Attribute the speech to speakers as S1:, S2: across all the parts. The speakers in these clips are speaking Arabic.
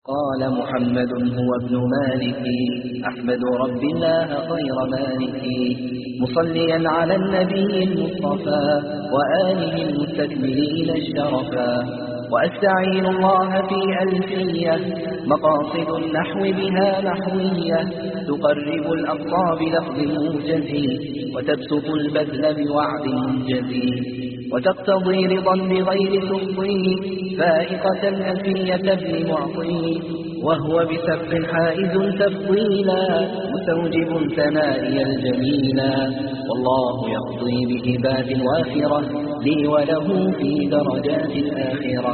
S1: قال محمد هو ابن مالك أحمد رب الله خير مالك مصليا على النبي المصطفى وآله المستكملين الشرفا وأستعين الله في ألفية مقاصد النحو بها نحوية تقرب الأقصى بلفظ موجز وتبسط البذل بوعد منجز وتقتضي رضا بغير سخطه فائقة ألفية ابن معطي وهو بسبق حائز تفضيلا مستوجب ثنائي الجميلا والله يقضي بهبات وافرة لي وله في درجات الآخرة.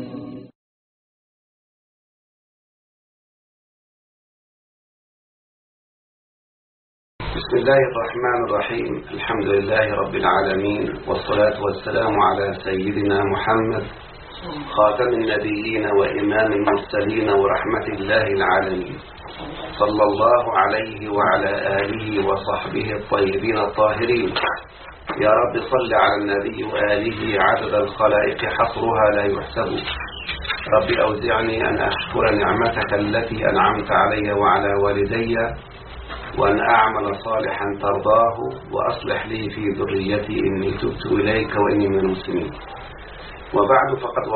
S2: بسم الله الرحمن الرحيم. الحمد لله رب العالمين، والصلاة والسلام على سيدنا محمد خاتم النبيين وإمام المرسلين ورحمة الله العالمين، صلى الله عليه وعلى آله وصحبه الطيبين الطاهرين. يا رب صل على النبي وآله عدد الخلائق حصرها لا يحسب. رب أوزعني أن أشكر نعمتك التي أنعمت علي وعلى والدي، وأن أعمل صالحا ترضاه، وأصلح لي في ذريتي إني تبت إليك وإني من المسلمين. وبعد، فقد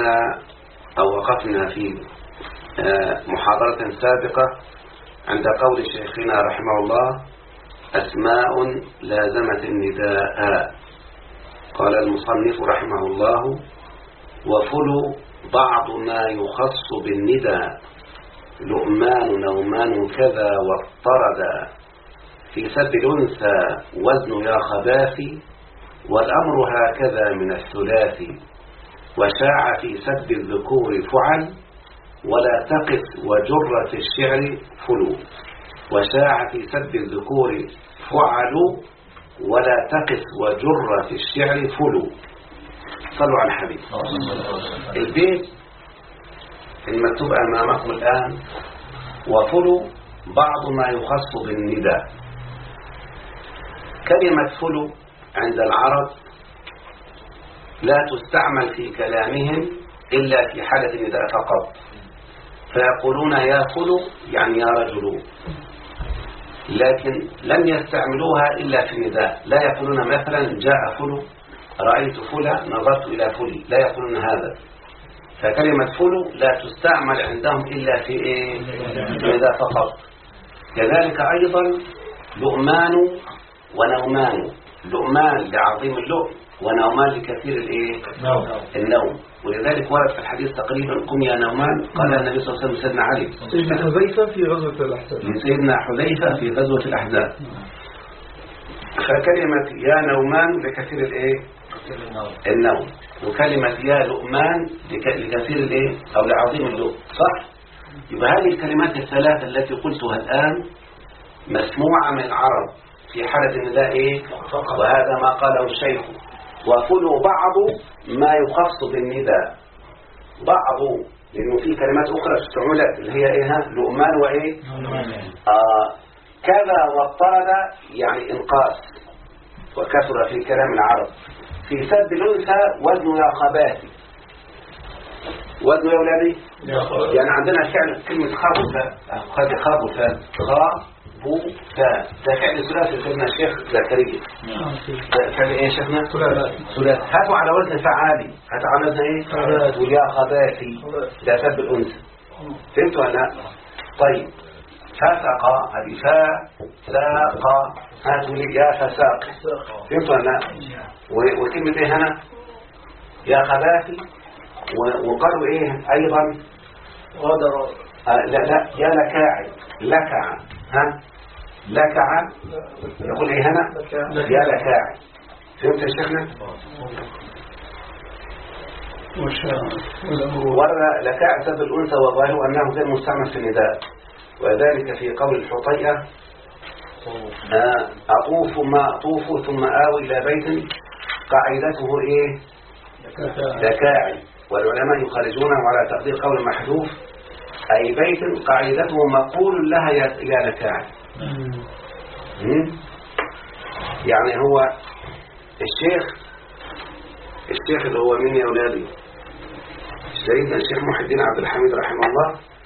S2: وقفنا في محاضرة سابقة عند قول شيخنا رحمه الله: أسماء لازمت النداء. قال المصنف رحمه الله: وفل بعض ما يخص بالنداء، لؤمان نومان كذا واضطردا، في سب الأنثى وزن يا خباثي، والأمر هكذا من الثلاثي، وشاع في سب الذكور فعل، ولا تقف وجر في الشعر فلو. وشاع في سب الذكور فعل، ولا تقف وجر في الشعر فلو. صلوا على الحبيب. البيت المكتوب أمامكم الآن: وفلو بعض ما يخص بالنداء. كلمة فلو عند العرب لا تستعمل في كلامهم إلا في حالة النداء فقط، فيقولون يا فلو يعني يا رجل، لكن لم يستعملوها إلا في النداء. لا يقولون مثلا جاء فلو، رأيت فلا، نظرت إلى فلي، لا يقولون هذا. فكلمة فلو لا تستعمل عندهم إلا في النداء فقط. كذلك أيضا لؤمان ونومان، لؤمان لعظيم اللؤم، ونومان لكثير النوم. ولذلك ورد في الحديث تقريبا: قم يا نومان. قال النبي صلى الله عليه وسلم سيدنا علي
S3: سيدنا حذيفة في غزوة الأحزاب،
S2: من سيدنا حذيفة في غزوة الأحزاب. فكلمة يا نومان لكثير النوم، وكلمة يا لؤمان لكثير أو لعظيم اللؤم، صح؟ يبقى هذه الكلمات الثلاثة التي قلتها الآن مسموعة من العرب في حالة النداء وهذا ما قاله الشيخ: وفلوا بعض ما يخص بالنداء. بعض لأنه في كلمات أخرى استعملت اللي هي لؤمان كذا واضطرد يعني إنقاص وكثر في كلام العرب. في سب الأنثى وزن يا خباثي، وزن يا ولادي، يعني عندنا فعل كلمة خابثة، ده فعل ثلاثي سيدنا الشيخ زكريا. فعل ايه شيخنا؟ ثلاثي. هاتوا على وزن فعالي، هاتوا على وزن ويا خباثي، ده سب الأنثى. فهمتوا ولا لا؟ طيب، فسق، هذه ساق، هاتوا لي يا فساق. فهمتوا ولا لا؟ وكلمة هنا يا خباثي، وقالوا ايضا غدر. لا يا لكاعي، لكع، لكع، يقول هنا يا لكاعي. فهمت يا شيخنا؟ ورد لكاع سب الأنثى وظاهره أنه غير مستعمل في النداء، وذلك في قول الحطيئة: أطوف ما أطوف ثم آوي إلى بيت قاعدته لكاعي. والعلماء يخرجونه على تقدير قول محذوف، أي بيت قاعدته مقول لها يا لكاعي. يعني هو الشيخ اللي هو مين يا أولادي؟ سيدنا الشيخ محي الدين عبد الحميد رحمه الله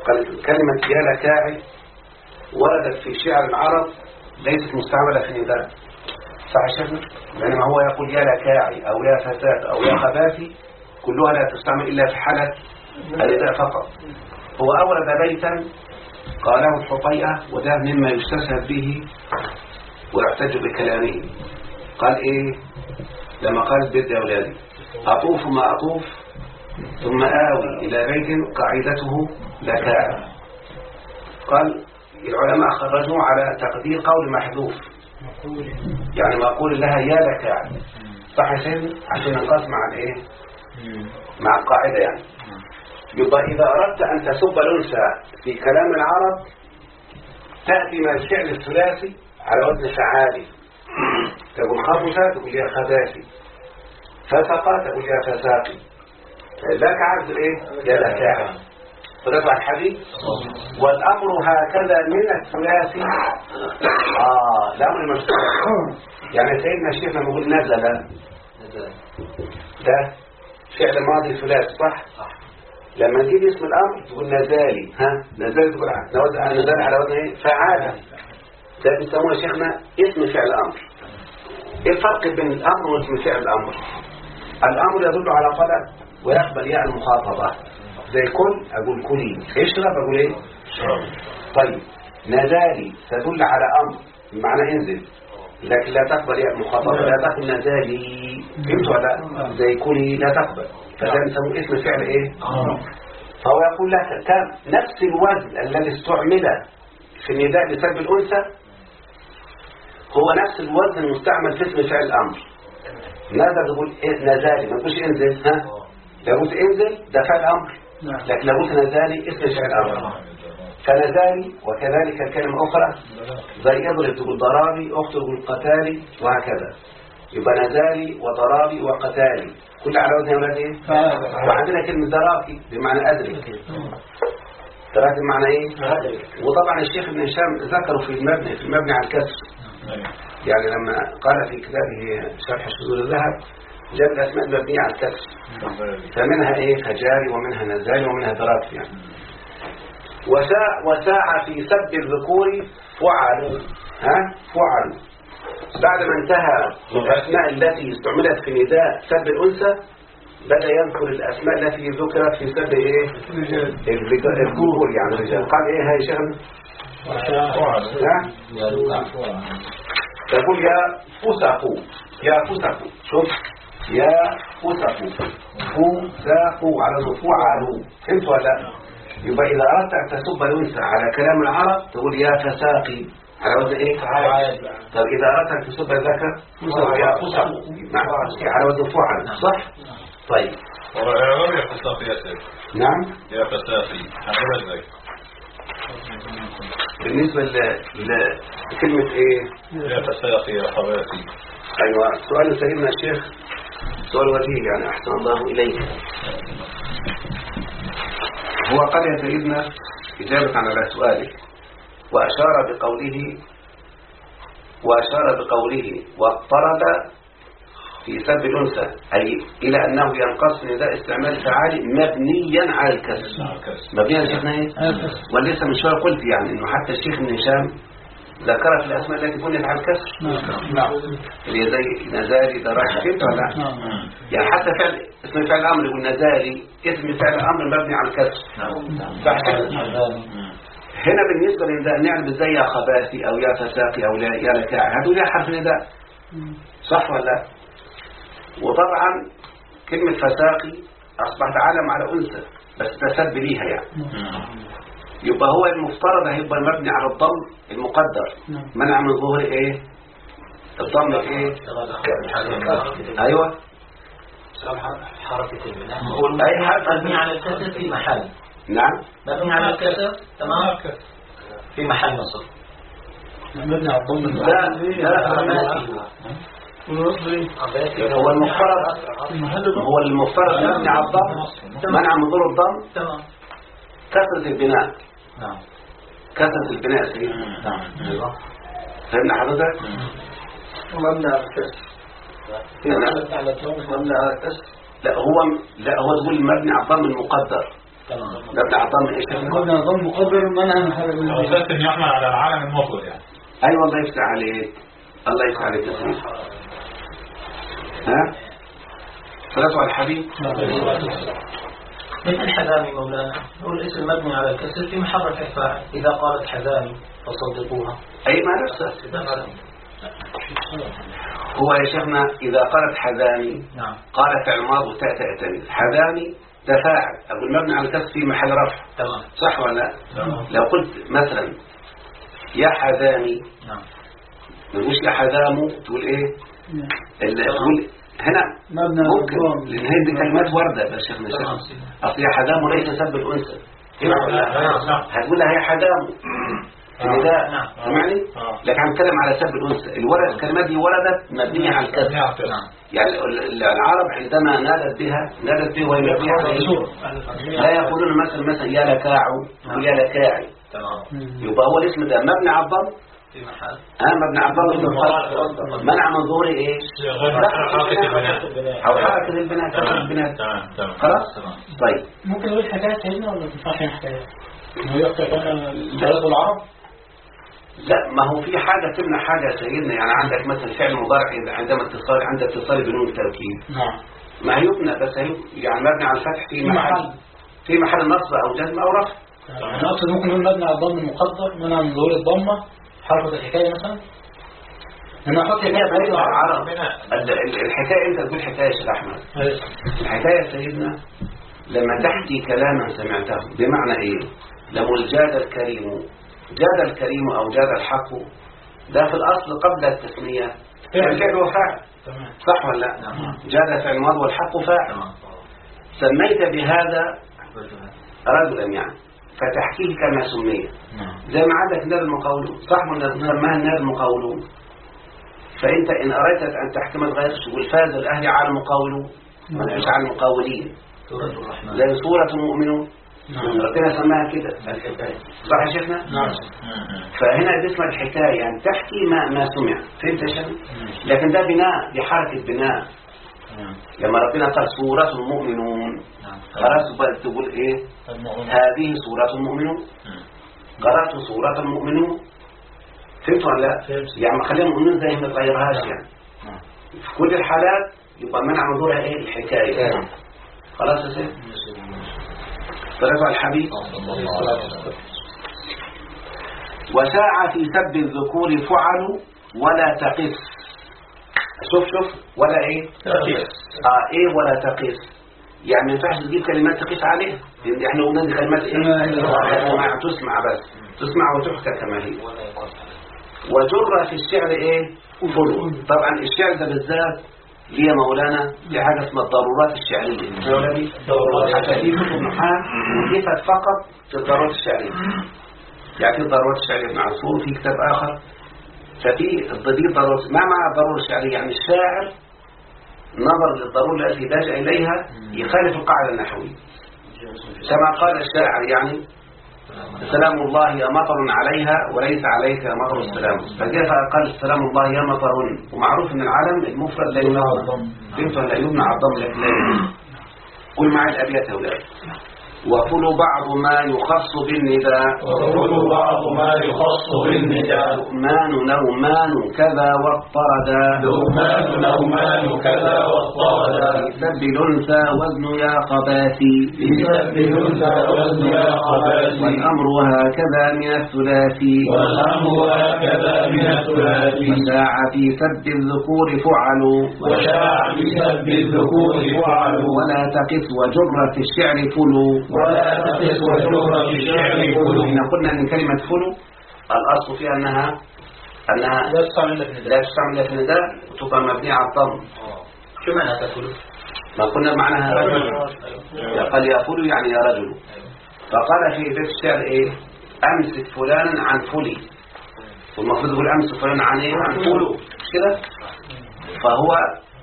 S2: قال كلمة يا لكاعي وردت في شعر العرب ليست مستعملة في النداء، صح يا شيخنا؟ بينما هو يقول يا لكاعي أو يا فتاة أو يا خباثي كلها لا تستعمل إلا في حالة النداء فقط. هو أورد بيتا قاله الحطيئة وده مما يستشهد به ويحتج بكلامه. قال إيه لما قال بيت يا أولادي أطوف ما أطوف ثم آوي إلى بيت قاعدته لكاعي. قال العلماء خرجوا على تقدير قول محذوف، يعني مقول لها يا لكاعي، صح يا سيدي؟ عشان ننقص مع الايه؟ مع القاعدة يعني. يبقى إذا أردت أن تسب الأنثى في كلام العرب تأتي من الفعل الثلاثي على وزن فعالي، تقول خبثة تقول يا خباثي، فسقة تقول يا فساقي، لك عرض الايه؟ يا لكاعي. ورفع الحديث والأمر هكذا من الثلاثي. الأمر مشترك، يعني سيدنا الشيخ لما يقول نزل ده فعل ماضي ثلاثي صح؟ لما تيجي اسم الأمر تقول نزالي، نزالي تقول نزال على وزن ايه؟ فعالة. ده بيسموه شيخنا اسم فعل أمر. ايه الفرق بين الأمر واسم فعل الأمر؟ الأمر يدل على طلب ويقبل ياء المخاطبة، زي كل أقول كلي، اشرب أقول ايه؟ طيب نزالي تدل على أمر بمعنى انزل، لكن لا تقبل ياء المخاطبة، لا تقبل نزالي، فهمت ولا؟ زي كلي لا تقبل، فده نسموه اسم فعل ايه؟ فهو يقول لك نفس الوزن الذي استعمل في النداء لسلب الأنثى هو نفس الوزن المستعمل في اسم فعل الأمر. نزل تقول نزالي، ما تقولش انزل، لو قلت انزل ده فعل أمر، لكن لو قلت نزالي اسم فعل أمر. فنزالي وكذلك الكلمة أخرى زي اضرب تقول ضرابي، اخت تقول قتالي، وهكذا. يبقى نزالي وضرابي وقتالي كل على وزن اولاد ايه؟ وعندنا كلمة دراكي بمعنى أدرك، دراكي بمعنى ايه؟ وطبعا الشيخ ابن هشام ذكروا في المبني على الكسر، يعني لما قال في كتابه شرح شذور الذهب جاب الأسماء المبنية على الكسر، فمنها ايه؟ فجاري ومنها نزالي ومنها دراكي يعني. وساع في سب الذكور فعلوا، فعلوا بعد ما انتهى الأسماء التي استعملت في نداء سب الأنثى بدأ يذكر الأسماء التي ذكرت في سب ايه؟ الذكور يعني الرجال. قال ايه هاي شغل؟ تقول يا فسقوا، يا فسقوا، شوف يا فسقوا، فسقوا على فعلوا، فهمت ولا؟ يبقى إذا أردت أن تسب الأنثى على كلام العرب تقول يا فساقي على وزن ايه؟ طب إذا أردت أن تسب الذكر يا فسقوا على وزن فعل، صح؟ طيب
S4: يا فساقي يا سيد.
S2: نعم
S4: يا فساقي هذا ذلك
S2: بالنسبة لكلمة ايه؟
S4: يا فساقي يا خباثي.
S2: ايوه سؤال سيدنا الشيخ سؤال وجيه يعني احسن الله اليك. هو قال يا سيدنا إجابة على سؤاله وأشار بقوله واضطرب في سب الأنثى أي إلى أنه ينقص نداء استعمال فعالي مبنيا على الكسر. مبنيا على شيخنا ايه؟ وليس من شوية قلت يعني انه حتى الشيخ ابن هشام ذكر في الأسماء التي بنيت على الكسر اللي زي نزالي دراجة، فهمت ولا؟ يعني حتى فعل اسم فعل الأمر يقول نزالي اسم فعل الأمر مبني على الكسر. هنا بالنسبة للنداء نعرف ازاي يا خباثي أو يا فساقي أو يا لكاعي، هذول يا حرف نداء، صح ولا؟ وطبعا كلمة فساقي أصبحت علم على أنثى بس تسب ليها يعني. يبقى هو المفترض هيبقى مبني على الضم المقدر، منع من ظهور ايه؟ الضم ايه؟ ايوه
S5: حركة البناء
S2: اي حرف
S5: مبني على الكسر في محل.
S2: نعم
S5: مبني على الكسر تمام في محل نصب.
S3: مبني على الضم.
S2: هو المفترض مبني على الضم منع من ظهور الضم.
S5: تمام.
S2: كسرة البناء.
S5: نعم.
S2: كسرة البناء سيدي.
S5: نعم.
S2: فهمنا حضرتك؟
S3: مبني على الكسر. مبني على الكسر.
S2: لا هو تقول مبني على الضم المقدر مبني على الضم ايش؟
S3: مبني على الضم مقدر منع من حاجة من
S4: أساس إن يحمل على العالم المطلق يعني.
S2: ايوه الله يفتح عليك، الله يفتح عليك تسليم. ها صلاة على الحبيب.
S5: من الحذامي مولانا هو الاسم مبني على الكسر في محل رفع فاعل، إذا قالت حذامي فصدقوها.
S2: اي ما نفسه هو يا شيخنا إذا قالت حذامي
S5: نعم.
S2: قال فعل ماضي وتأتي حذامي تفاعل أقول مبني على الكسر في محل رفع.
S5: تمام.
S2: صح ولا لا؟ لو قلت مثلا يا حذامي
S5: نعم.
S2: ما تقولش يا حذامو، تقول ايه؟ تقول هنا ممكن لأن هذه كلمات وردة يا شيخنا. أصل يا حذامو ليس سب الأنثى، هتقول لها يا حذامو النداء، سمعني؟ لكن هنتكلم على سب الأنثى. الكلمات دي وردت مبنية على الكسر. يعني العرب عندما نادت به وهي مبنية على لا يقولون مثلا يا لكاعو ويا لكاعي. يبقى هو الاسم ده مبني على الضم
S5: في محل
S2: مبني على الضم منع من ظهوره ايه؟ أو حركة البناء كسر البناء. خلاص؟ طيب
S3: ممكن نقول حكاية سيدنا ولا تنفعش حكاية؟ هو يقصد بلد العرب؟
S2: لا، ما هو في حاجة تمنع حاجة يا سيدنا. يعني عندك مثلا فعل مضارع عندما عند اتصال بنون التوكيد.
S3: نعم.
S2: ما هيبنى بس يعني مبني على الفتح في محل نصب أو جزم أو رفع.
S3: أنا أقصد ممكن نقول مبني على الضم المقدر منع من ظهور الضمة حركة الحكاية مثلا. أنا أحط حكاية بعيد
S2: العرب. الحكاية أنت تقول حكاية يا شيخ أحمد. الحكاية يا سيدنا لما تحكي كلاما سمعته بمعنى إيه؟ لما الجاد الكريم جاد الكريم أو جاد الحق ده في الأصل قبل التسمية فعل وفاعل. صح ولا لا؟ جاد فعل ماضي والحق فاعل. سميت بهذا رجلا يعني فتحكيه كما سمي زي ما عندك نار المقاولون. صح ولا سماها النار المقاولون. فأنت إن أردت أن تحكم الغير والفاز الأهلي على المقاولون مش على المقاولين زي سورة المؤمنون ربنا سماها كده. صح يا شيخنا؟ فهنا دي اسمها الحكاية يعني تحكي ما سمع. فهمت يا شيخنا؟ لكن ده بناء، دي حركة بناء. لما ربنا قال سورة المؤمنون خلاص بقى تقول ايه؟ هذه سورة المؤمنون. قرأت سورة المؤمنون. فهمت ولا لا؟ يعني ما خليهم المؤمنون زي ما تغيرهاش يعني. في كل الحالات يبقى منع منظورها ايه؟ الحكاية. خلاص يا سيدي؟ صلى الحبيب. وشاع في سب الذكور فعل ولا تقس. شوف ولا ايه؟ تقس. ايه ولا تقس؟ يعني ما ينفعش تجيب كلمات تقيس عليها لان احنا قلنا دي كلمات ايه؟ ما تسمع بس تسمع وتحكى كما هي. وجر في الشعر ايه؟ فلو. طبعا الشعر ده بالذات ليه مولانا دي حاجة اسمها الضرورات الشعرية. حتى في كتب نحاة وكيفت فقط في الضرورات الشعرية. يعني في الضرورات الشعرية ابن عصفور في كتاب آخر. ففي الضرورات ما معنى الضرورة الشعرية؟ يعني الشاعر نظر للضرورة التي لجأ إليها يخالف القاعدة النحوية كما قال الشاعر يعني سلام الله يا مطر عليها وليس عليك يا مطر السلام. فجاء قال سلام الله يا مطر. ومعروف ان العالم المفرد لا ينظم فهمت ولا يبنى على الضم لكن لا يبنى. قل معي الابيات يا اولاد. وكل بعض ما يخص بالنداء لقمان نومان كذا واضطردا سب الأنثى وزن يا خباثي والأمر هكذا من الثلاثي وشاع في سب الذكور فعل ولا تقس وجر في الشعر فلو. إن قلنا من كلمة فلو الأصل فيها أنها لا تستعمل في النداء وتبقى مبنية على الضم.
S5: شو معنى تفلو؟
S2: ما قلنا معناها رجل. قال يا فلو يعني يا رجل. فقال في بيت الشعر إيه؟ أمسك فلانا عن فلي. والمفروض يقول أمسك فلانا عن إيه؟ عن فلو. كده فهو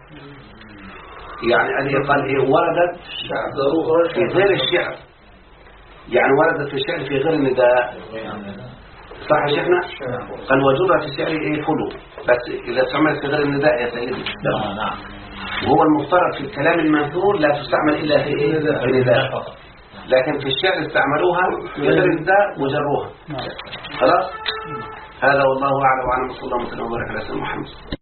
S2: يعني الذي قال إيه وردت في غير الشعر. يعني وردت في الشعر في غير النداء. صح يا شيخنا؟ قال وجرة في الشعر ايه فلو بس إذا استعملت في غير النداء يا سيدي. وهو المفترض في الكلام المنثور لا تستعمل إلا في ايه؟ في النداء. لكن في الشعر استعملوها يضرب ذا وجروها. خلاص. هذا والله أعلم، وعلى صلى الله وسلم وبارك على سيدنا محمد.